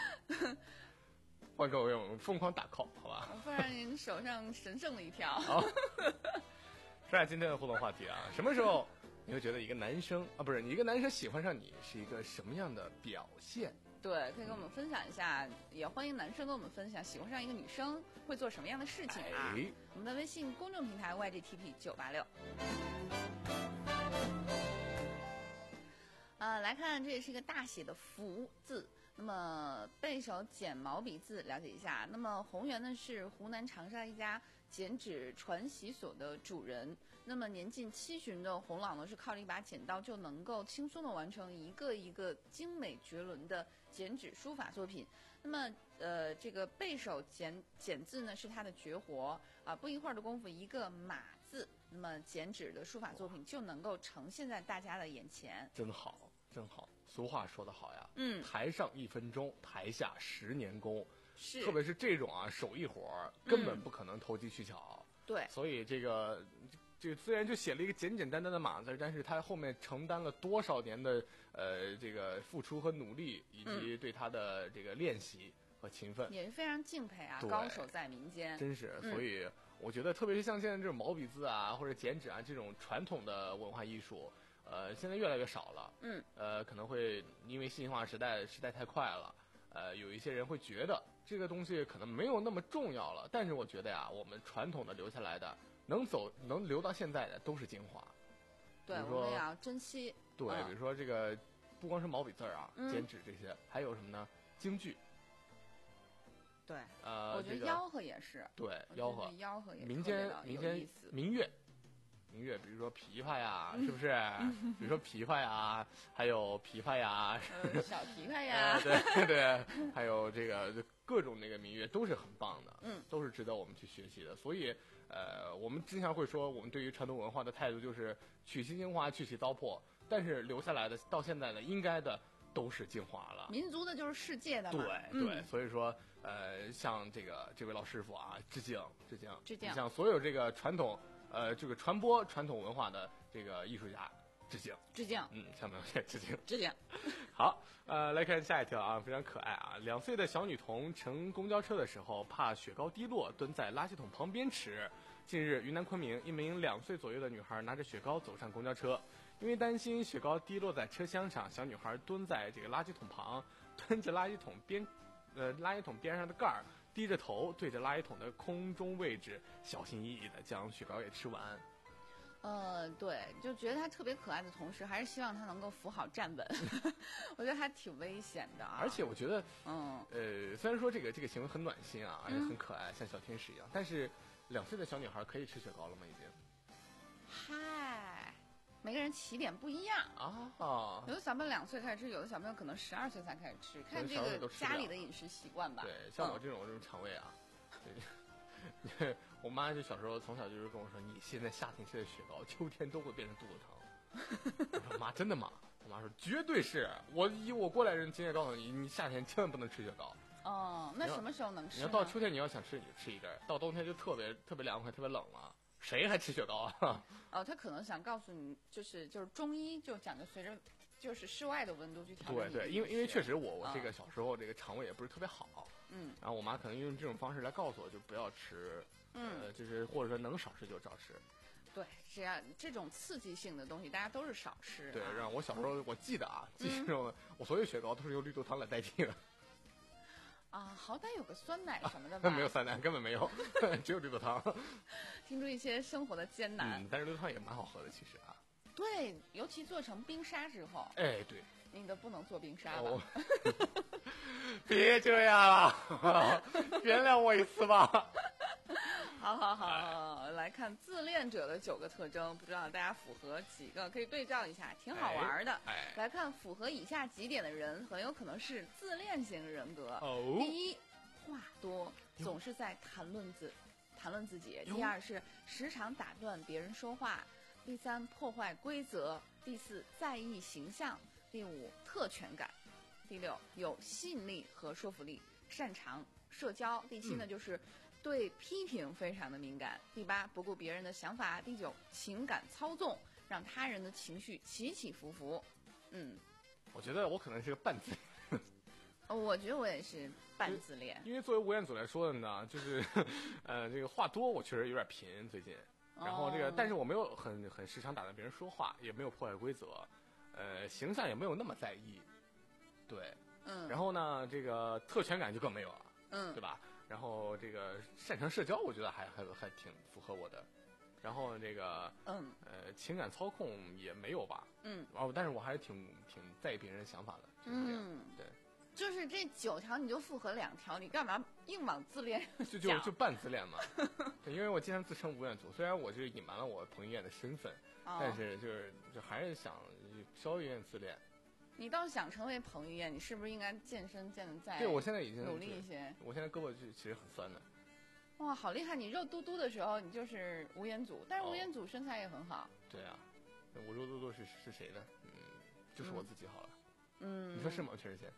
换各位，我们疯狂打 call， 好吧？ 我不然您手上神圣的一条。 好，说下今天的互动话题啊，什么时候你会觉得一个男生啊，不是你一个男生喜欢上你是一个什么样的表现？ 对，可以跟我们分享一下，也欢迎男生跟我们分享喜欢上一个女生会做什么样的事情啊？ 哎、 我们的微信公众平台 Y G T P 九八六。呃，来看，这也是一个大写的福字。那么背手剪毛笔字，了解一下。那么宏源呢是湖南长沙一家剪纸传习所的主人。那么年近七旬的洪老呢，是靠着一把剪刀就能够轻松的完成一个一个精美绝伦的剪纸书法作品。那么呃，这个背手剪剪字呢是他的绝活啊，不一会儿的功夫，一个马字，那么剪纸的书法作品就能够呈现在大家的眼前。 真好。真好，俗话说得好呀， 嗯， 台上一分钟，台下十年功， 是， 特别是这种啊手艺活儿，根本不可能投机取巧， 嗯、对， 所以这个这个虽然就写了一个简简单单的马字，但是他后面承担了多少年的呃这个付出和努力，以及对他的这个练习和勤奋， 嗯、也是非常敬佩啊，高手在民间， 真是， 嗯、 所以我觉得特别是像现在这种毛笔字啊或者剪纸啊这种传统的文化艺术。呃，现在越来越少了， 嗯， 呃，可能会因为信息化时代时代太快了，呃，有一些人会觉得这个东西可能没有那么重要了，但是我觉得呀，我们传统的留下来的，能走能留到现在的都是精华。 对，我们也要珍惜。 对， 嗯、 比如说这个，不光是毛笔字啊、 嗯、 剪纸这些，还有什么呢？京剧。 对， 呃， 我觉得吆喝也是。 对，吆喝， 吆喝也民间民间民乐。民乐，比如说琵琶呀，是不是？比如说琵琶呀，还有琵琶呀， 呃、小琵琶呀， 呃、对对，还有这个各种那个民乐都是很棒的， 嗯， 都是值得我们去学习的。所以，呃，我们经常会说，我们对于传统文化的态度就是取其精华，去其糟粕，但是留下来的到现在的应该的都是精华了。 民族的就是世界的嘛， 对对、嗯，所以说，呃，向这个这位老师傅啊，致敬致敬致敬， 向所有这个传统。呃，这个传播传统文化的这个艺术家，致敬， 致敬， 嗯，向他们致敬， 致敬。 好，呃，来看下一条啊，非常可爱啊。两岁的小女童乘公交车的时候，怕雪糕滴落，蹲在垃圾桶旁边吃。近日，云南昆明一名两岁左右的女孩拿着雪糕走上公交车，因为担心雪糕滴落在车厢上，小女孩蹲在这个垃圾桶旁，蹲着垃圾桶边，呃，垃圾桶边上的盖儿。低着头对着垃圾桶的空中位置，小心翼翼地将雪糕给吃完。 呃，对，就觉得他特别可爱的同时，还是希望他能够扶好站稳。我觉得还挺危险的啊。 而且我觉得， 嗯， 呃，虽然说这个这个行为很暖心啊，而且很可爱，嗯、像小天使一样，但是两岁的小女孩可以吃雪糕了吗？已经？ 嗨。每个人起点不一样啊， 有的小朋友两岁开始吃，有的小朋友可能十二岁才开始吃，看这个家里的饮食习惯吧。 对，像我这种、嗯、这种肠胃啊，对我妈就小时候从小就是跟我说，你现在夏天吃的雪糕，秋天都会变成肚子疼。我说妈，真的吗？我妈说绝对是，我以我过来人经验告诉你，你夏天千万不能吃雪糕。 哦，那什么时候能吃？ 你要到秋天你要想吃你就吃一根，到冬天就特别特别凉快，特别冷了。谁还吃雪糕啊？ 哦，他可能想告诉你，就是就是中医就讲究随着就是室外的温度去调整。 对对，因为因为确实我我这个小时候这个肠胃也不是特别好， 嗯， 然后我妈可能用这种方式来告诉我，就不要吃， 嗯， 呃，就是或者说能少吃就少吃。 对，这样这种刺激性的东西，大家都是少吃。 对，让我小时候我记得啊，记得这种、嗯、我所有雪糕都是用绿豆汤来代替的。 啊，好歹有个酸奶什么的吧？ 没有酸奶，根本没有，只有绿豆汤。 听出一些生活的艰难。 嗯，但是绿豆汤也蛮好喝的，其实啊。 对，尤其做成冰沙之后。 哎，对。 你都不能做冰沙了。 哦、别这样了，原谅我一次吧。 好好好，来看自恋者的九个特征，不知道大家符合几个？可以对照一下，挺好玩的。 哎哎、 来看符合以下几点的人，很有可能是自恋型人格。 哦、 第一，话多，总是在谈论自谈论自己；第二是时常打断别人说话；第三，破坏规则；第四，在意形象；第五，特权感；第六，有吸引力和说服力，擅长社交。第七呢， 嗯、 就是对批评非常的敏感。第八，不顾别人的想法。第九，情感操纵，让他人的情绪起起伏伏。嗯， 我觉得我可能是个半自恋。 哦，我觉得我也是半自恋。 因为作为吴彦祖来说的呢，就是呃，这个话多，我确实有点贫最近。然后这个， 哦、 但是我没有很很时常打断别人说话，也没有破坏规则，呃，形象也没有那么在意，对， 嗯。 然后呢，这个特权感就更没有了， 嗯， 对吧？然后这个擅长社交，我觉得还还还挺符合我的。然后这个， 嗯， 呃，情感操控也没有吧， 嗯。 哦，但是我还是挺挺在意别人的想法的，就是这样， 嗯， 对。 就是这九条你就符合两条，你干嘛硬往自恋就就就半自恋嘛。对，因为我经常自称吴彦祖，虽然我是隐瞒了我彭于晏的身份， 哦、 但是就是就还是想稍微有点自恋。 你倒想成为彭于晏，你是不是应该健身健得再对我现在已经努力一些？ 我现在胳膊就其实很酸的。 哇，好厉害！你肉嘟嘟的时候，你就是吴彦祖，但是吴彦祖身材也很好。 哦、对啊，我肉嘟嘟是是谁呢？嗯，就是我自己好了。 嗯， 你说是吗，全世界？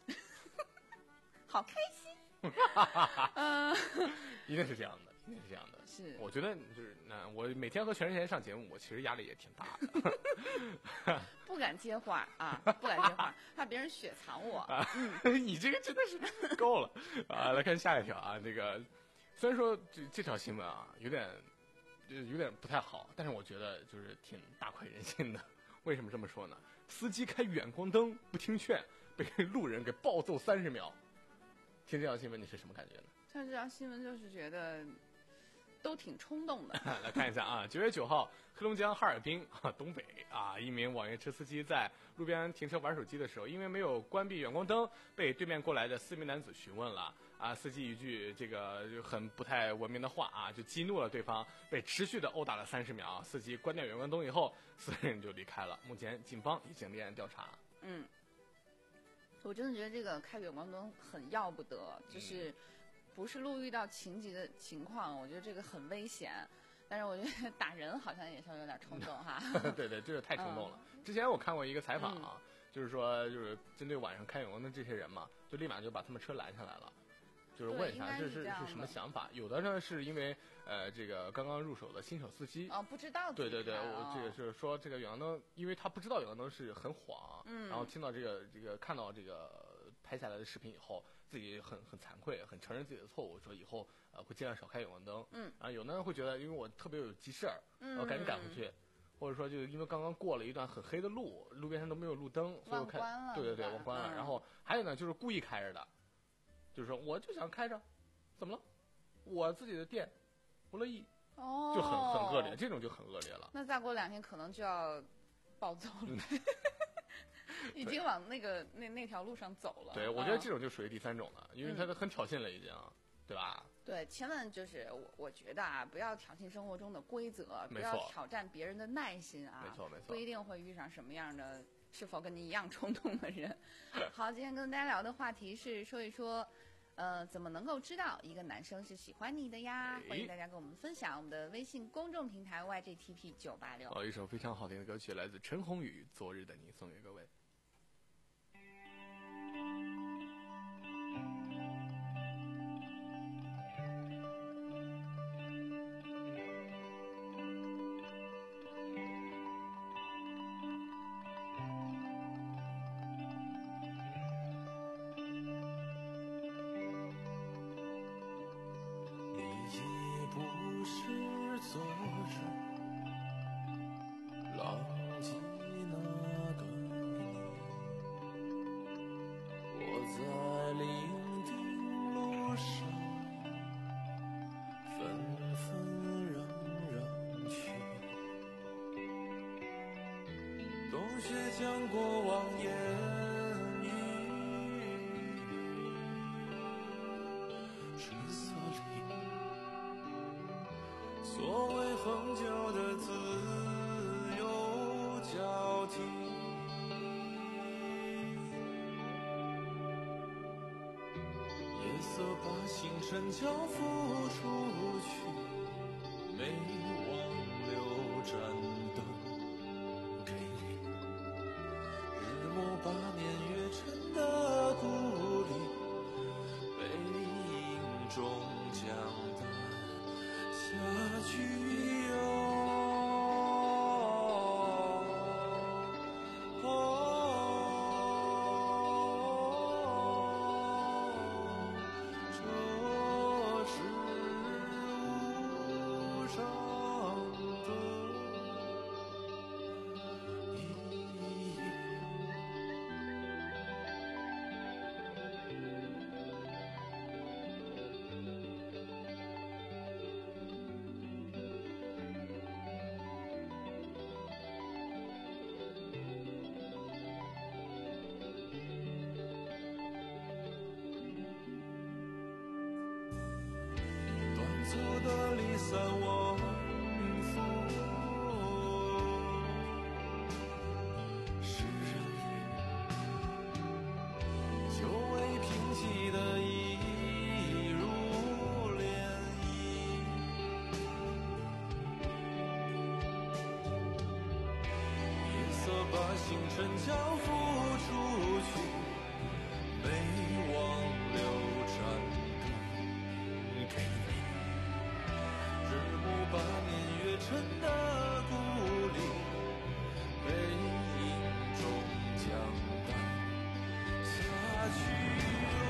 好开心，嗯， 一定是这样的，一定是这样的。 是， 我觉得就是那我每天和全世界上节目，我其实压力也挺大的， 不敢接话啊，不敢接话，怕别人雪藏我。 啊、嗯，你这个真的是够了啊！来看下一条啊，这个虽然说这这条新闻啊有点有点不太好，但是我觉得就是挺大快人心的。为什么这么说呢？司机开远光灯不听劝，被路人给暴揍三十秒。听这条新闻你是什么感觉呢？ 看这条新闻就是觉得都挺冲动的。 来看一下啊，九月九号，黑龙江哈尔滨啊东北啊，一名网约车司机在路边停车玩手机的时候，因为没有关闭远光灯，被对面过来的四名男子询问了啊，司机一句这个很不太文明的话啊，就激怒了对方，被持续的殴打了三十秒。司机关掉远光灯以后，四人就离开了。目前警方已经立案调查。 嗯。我真的觉得这个开远光灯很要不得，就是不是路遇到情急的情况，我觉得这个很危险。但是我觉得打人好像也稍微有点冲动哈。 对对，这个太冲动了。嗯、之前我看过一个采访啊，嗯、就是说就是针对晚上开远光灯这些人嘛，就立马就把他们车拦下来了。就是问一下这是是什么想法？有的呢是因为呃这个刚刚入手的新手司机哦不知道对对对，我这个是说这个远光灯，因为他不知道远光灯是很晃， 嗯， 然后听到这个这个看到这个拍下来的视频以后，自己很很惭愧，很承认自己的错误，说以后呃会尽量少开远光灯， 嗯， 然后有的人会觉得因为我特别有急事儿， 嗯， 我赶紧赶回去。或者说，就因为刚刚过了一段很黑的路，路边上都没有路灯，所以我看，对对对，忘关了。 嗯、 然后还有呢，就是故意开着的，就是说我就想开着，怎么了？我自己的店，不乐意， 哦， 就很很恶劣，这种就很恶劣了。 那再过两天可能就要暴走了，已经往那个那那条路上走了。 对，我觉得这种就属于第三种了，因为他都很挑衅了，已经，对吧？ 对，千万就是我，我觉得啊，不要挑衅生活中的规则，不要挑战别人的耐心啊， 没错没错， 不一定会遇上什么样的是否跟你一样冲动的人。好，今天跟大家聊的话题是说一说，呃，怎么能够知道一个男生是喜欢你的呀？欢迎大家跟我们分享我们的微信公众平台 Y J T P 九八六。 哦，一首非常好听的歌曲来自陈鸿宇，《昨日的你》，送给各位。 将过往言语，春色里，所谓恒久的自由交替，夜色把星辰交付出去，没忘留盏灯。把年月沉的故里，被终将淡下去哟。走的离散往复，是让人久未平息的一如涟漪。夜色把星辰交付出去，没忘留盏灯给你。日暮把年月沉的故里，背影终将淡下去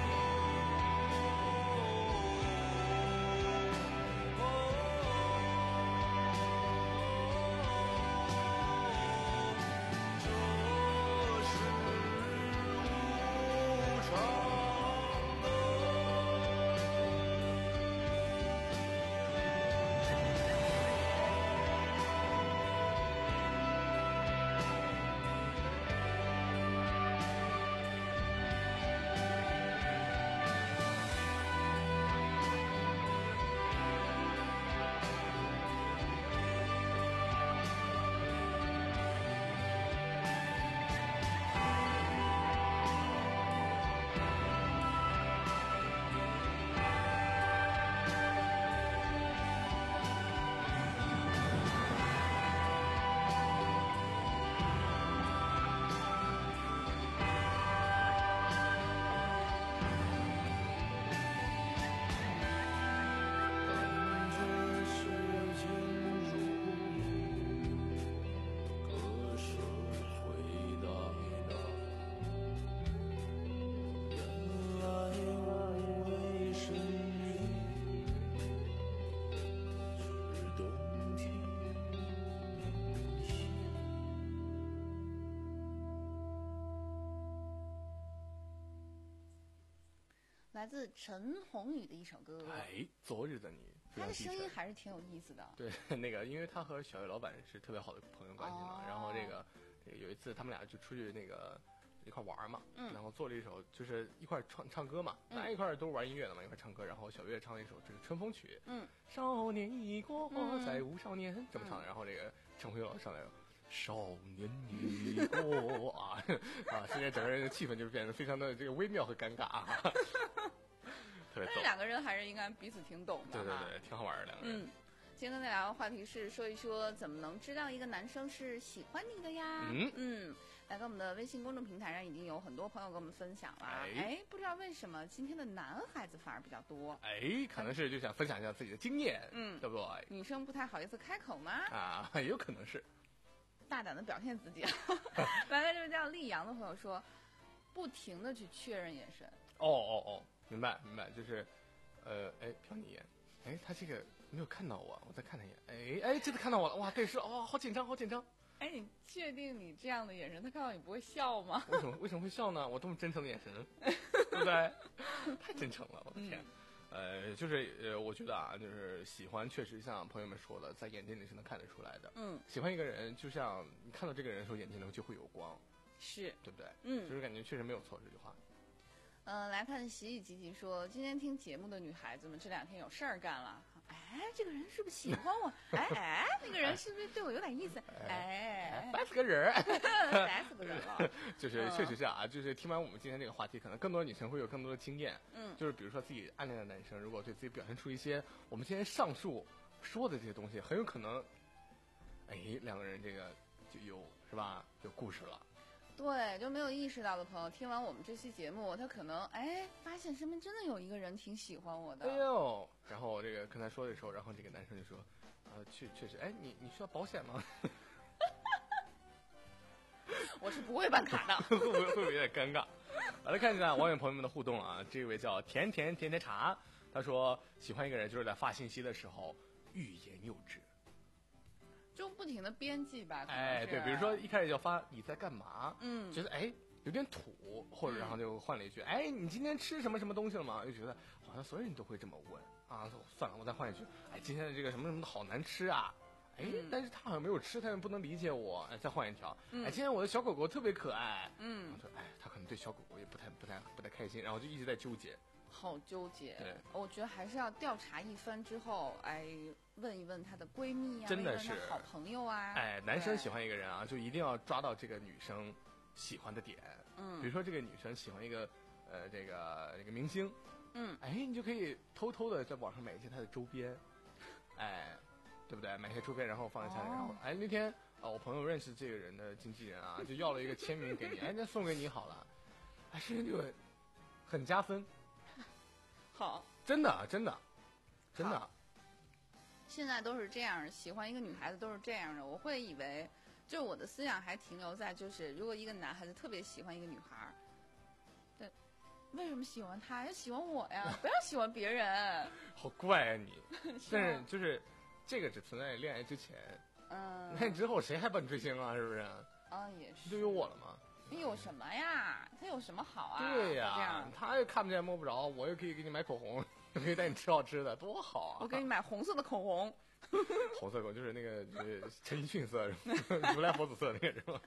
来自陈鸿宇的一首歌。 哎，昨日的你， 他的声音还是挺有意思的。 对，那个，因为他和小岳老板是特别好的朋友关系嘛，哦、然后这个，这个有一次他们俩就出去那个一块玩嘛，嗯，然后做了一首就是一块唱唱歌嘛，大家一块都是玩音乐的嘛，一块唱歌，然后小岳唱了一首这个春风曲，嗯，少年已过，再无少年，这么唱，然后这个陈鸿宇老师上来了。少年已过啊啊！现在整个人的气氛就变得非常的这个微妙和尴尬啊。 但是两个人还是应该彼此挺懂的， 对对对，挺好玩的两个人。 嗯，今天的聊的话题是说一说怎么能知道一个男生是喜欢你的呀？嗯嗯，来跟我们的微信公众平台上已经有很多朋友跟我们分享了。哎，哎不知道为什么今天的男孩子反而比较多。 哎，可能是就想分享一下自己的经验，嗯，对不对？ 女生不太好意思开口吗？ 啊，也有可能是。 大胆的表现自己。来了，这位叫丽阳的朋友说，不停的去确认眼神。 哦哦哦，明白明白，就是，呃，哎，瞟你一眼，哎，他这个没有看到我，我再看他一眼，哎哎，这次看到我了，哇，对，是哦，好紧张，好紧张。 哎，你确定你这样的眼神，他看到你不会笑吗？ 为什么为什么会笑呢？我多么真诚的眼神，对不对？太真诚了，我的天。嗯呃，就是呃，我觉得啊，就是喜欢确实像朋友们说的，在眼睛里是能看得出来的。嗯，喜欢一个人，就像你看到这个人的时候，眼睛里就会有光， 是对不对？ 嗯， 就是感觉确实没有错这句话。 嗯、呃，来看洗洗吉吉说，今天听节目的女孩子们这两天有事儿干了。哎，这个人是不是喜欢我？哎哎，那个人是不是对我有点意思？哎， 烦死个人， 烦死个人了。 就是确实是啊，就是听完我们今天这个话题，可能更多的女生会有更多的经验。嗯，就是比如说自己暗恋的男生，如果对自己表现出一些我们今天上述说的这些东西，很有可能，哎，两个人这个就有是吧？有故事了。 对，就没有意识到的朋友，听完我们这期节目，他可能哎发现身边真的有一个人挺喜欢我的。 哎呦，然后我这个跟他说的时候，然后这个男生就说，呃，确确实，哎，你你需要保险吗？ 我是不会办卡的， 会不会会不会有点尴尬？来看一下网友朋友们的互动啊，这位叫甜甜甜甜茶，他说喜欢一个人就是在发信息的时候欲言又止。 就不停的编辑吧， 哎，对，比如说一开始就发你在干嘛， 嗯， 觉得哎有点土，或者然后就换了一句，嗯、哎，你今天吃什么什么东西了吗？就觉得好像所有人都会这么问啊，算了，我再换一句，哎，今天的这个什么什么好难吃啊，哎，嗯、但是他好像没有吃，他又不能理解我，哎，再换一条，嗯、哎，今天我的小狗狗特别可爱，嗯，然后说，哎，他可能对小狗狗也不太不太不太开心，然后就一直在纠结。 好纠结，我觉得还是要调查一番之后，哎，问一问她的闺蜜啊， 真的是好朋友啊。 哎，男生喜欢一个人啊，就一定要抓到这个女生喜欢的点。嗯，比如说这个女生喜欢一个呃这个这个明星，嗯，哎，你就可以偷偷的在网上买一些他的周边，哎，对不对？买一些周边，然后放在家里，然后哎那天啊、哦，我朋友认识这个人的经纪人啊，就要了一个签名给你，哎，那送给你好了，哎，是这个很加分。 好， 真的真的真的， 现在都是这样，喜欢一个女孩子都是这样的。我会以为，就我的思想还停留在，就是如果一个男孩子特别喜欢一个女孩，对，为什么喜欢她？要喜欢我呀，不要喜欢别人。 好怪啊你！但是就是这个只存在恋爱之前，嗯，恋爱之后谁还帮你追星啊？是不是？ 啊，也是。 就有我了吗？ 你有什么呀？他有什么好啊？ 对呀，他又看不见摸不着，我又可以给你买口红，又可以带你吃好吃的，多好啊！ 我给你买红色的口红， 红色口就是那个就是陈奕迅色，如来佛祖色那个是吗？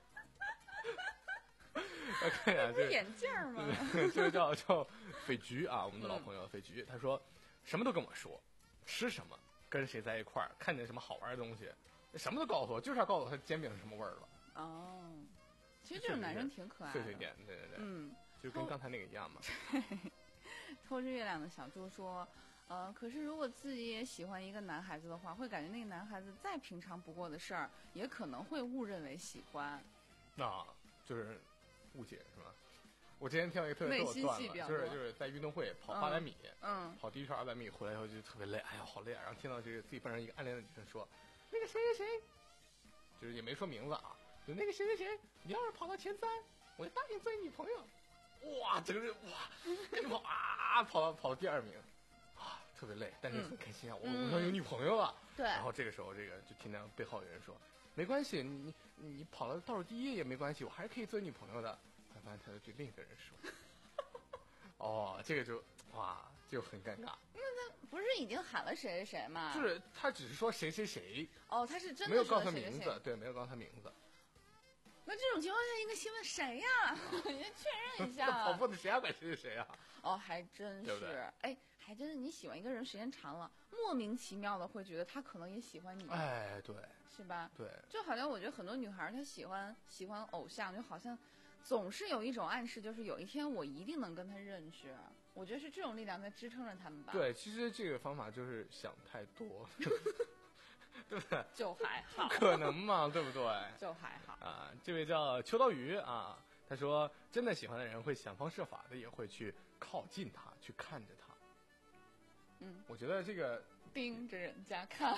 我看一下，这眼镜吗？ 这个叫叫匪菊啊，我们的老朋友匪菊，他说什么都跟我说，吃什么，跟谁在一块儿，看见什么好玩的东西，什么都告诉我，就是要告诉我他煎饼是什么味儿了。 哦。其实这种男生挺可爱的， 碎碎点，对对对，嗯，就跟刚才那个一样嘛。 偷吃月亮的小猪说，呃，可是如果自己也喜欢一个男孩子的话，会感觉那个男孩子再平常不过的事儿，也可能会误认为喜欢。 那就是误解是吧？我之前听到一个特别逗的段子，就是就是在运动会跑八百米，嗯，嗯跑第一圈二百米回来以后就特别累，哎呀好累啊！然后听到这个自己班上一个暗恋的女生说，那个谁谁谁，就是也没说名字啊。就那个谁谁谁，你要是跑到前三，我就答应做你女朋友。哇，整个人哇，赶紧跑啊，跑到跑到第二名，啊，特别累，但是很开心啊，嗯、我我说有女朋友了。 对。 然后这个时候，这个就听到背后有人说，没关系，你你你跑到倒数第一也没关系，我还是可以做女朋友的。后来发现他就对另一个人说，哦，这个就哇就很尴尬。 那他不是已经喊了谁谁谁吗？ 就是他只是说谁谁谁。 哦，他是真的没有告诉他名字，对，没有告诉他名字。 那这种情况下应该先问谁呀？你确认一下。 跑步的谁要管谁是谁啊？ 哦，还真是。对对哎，还真是你喜欢一个人时间长了，莫名其妙的会觉得他可能也喜欢你。 哎，对。 是吧？ 对。 就好像我觉得很多女孩她喜欢喜欢偶像，就好像总是有一种暗示，就是有一天我一定能跟他认识。我觉得是这种力量在支撑着他们吧。 对，其实这个方法就是想太多。对不对？ 就还好， 不可能嘛，对不对？ 就还好啊。这位叫秋刀鱼啊，他说，真的喜欢的人会想方设法的，也会去靠近他，去看着他。 嗯， 我觉得这个盯着人家看。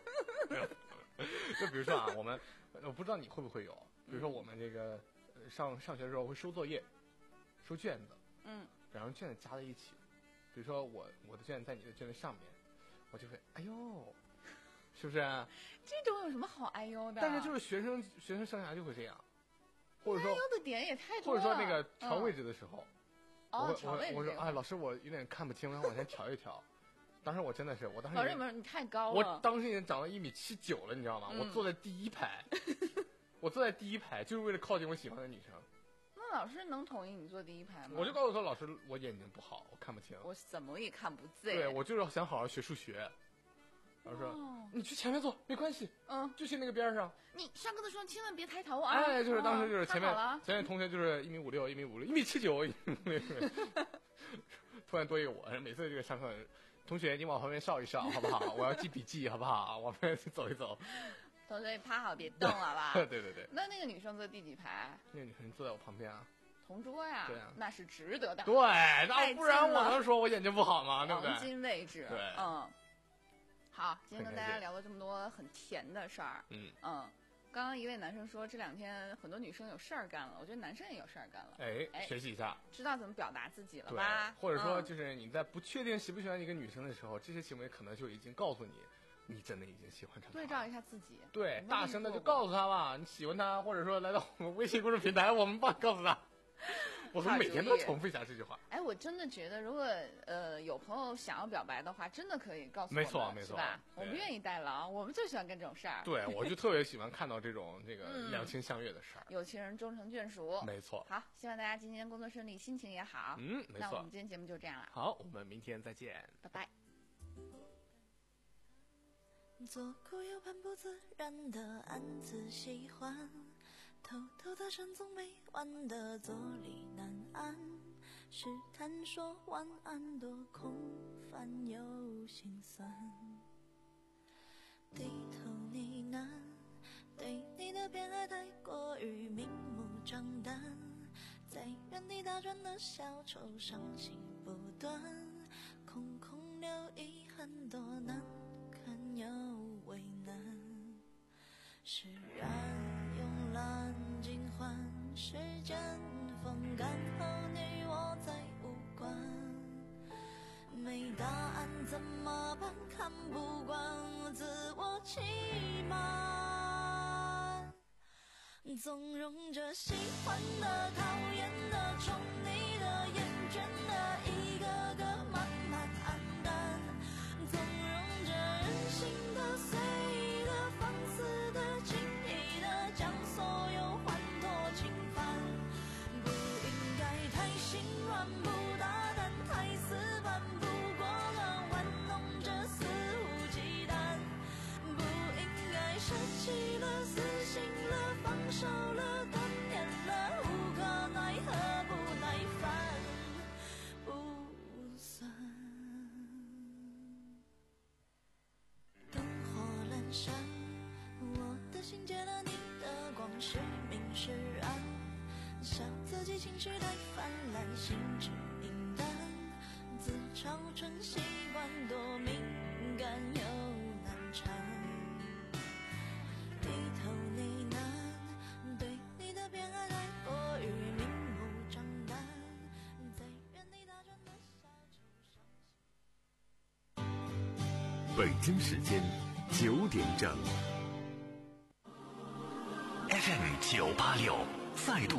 就比如说啊，我们我不知道你会不会有，比如说我们这个上上学的时候会收作业、收卷子， 嗯， 两张卷子加在一起，比如说我我的卷子在你的卷子上面，我就会哎呦。是不是、啊？ 这种有什么好哎呦的？ 但是就是学生学生生涯就会这样，或者说哎呦的点也太多了。或者说那个调位置的时候， 嗯、 我哦，调位置、 我我说哎，老师我有点看不清，然后往前调一调。当时我真的是，我当时老师们你太高了， 我当时已经长到一米七九了，你知道吗？嗯、我坐在第一排，我坐在第一排就是为了靠近我喜欢的女生。 那老师能同意你坐第一排吗？ 我就告诉他老师，我眼睛不好，我看不清。 我怎么也看不见。 对，我就是想好好学数学。老师说、哦：“你去前面坐，没关系， 嗯， 就去那个边上。 你上课的时候千万别抬头啊！” 哎，就是当时就是前面、 哦、 前面同学就是一米五六、一米五六、一米七九，突然多一个我，每次这个上课，同学你往旁边稍一稍，好不好？我要记笔记，好不好？往旁边走一走。 同学趴好别动好吧？ 对对对。 那那个女生坐第几排？ 那个女生坐在我旁边啊。 同桌呀， 对啊， 那是值得的。 对，那不然我能说我眼睛不好吗？对不对？ 黄金位置。 对， 嗯。好，今天跟大家聊了这么多很甜的事儿。 嗯嗯，刚刚一位男生说这两天很多女生有事儿干了，我觉得男生也有事儿干了。 哎，哎学习一下， 知道怎么表达自己了吧？ 或者说，就是你在不确定喜不喜欢一个女生的时候，嗯、这些行为可能就已经告诉你。你真的已经喜欢上他， 对照一下自己， 对，大声的就告诉他吧，你喜欢他，或者说来到我们微信公众平台，我们帮告诉他。我说每天都重复一下这句话。 哎，我真的觉得，如果呃有朋友想要表白的话，真的可以告诉我们， 没错没错， 是吧？我们愿意带狼，我们最喜欢干这种事儿。 对，我就特别喜欢看到这种这个两情相悦的事儿， 有情人终成眷属。 没错。 好，希望大家今天工作顺利，心情也好。 嗯，没错。 那我们今天节目就这样了。 好，我们明天再见， 拜拜。 左顾右盼不自然的暗自喜欢，偷偷的深总没完的坐立难安，试探说晚安多空泛又心酸，低头呢喃，对你的偏爱太过于明目张胆，在原地打转的小丑伤心不断，空空留遗憾多难看又为难，释然慵懒尽欢，时间风干后你我再无关，没答案怎么办？看不惯自我欺瞒，纵容着喜欢的、讨厌的、宠你的、厌倦的，一个个慢慢黯淡，纵容着任性的、随意的、放肆的、轻易的，将所有欢脱侵犯，不应该太心软，不大胆，太死板，不果断，玩弄着肆无忌惮，不应该舍弃了、死心了、放手了、断念了，无可奈何，不耐烦，不算。灯火阑珊，我的心借了你的光，是明是暗，笑自己情绪太泛滥，心智平淡，自嘲成习惯，多敏感又难缠，低头呢喃，对你的偏爱太过于明目张胆，在原地打转的小丑伤心。 北京时间九点整。 F M 九八六再度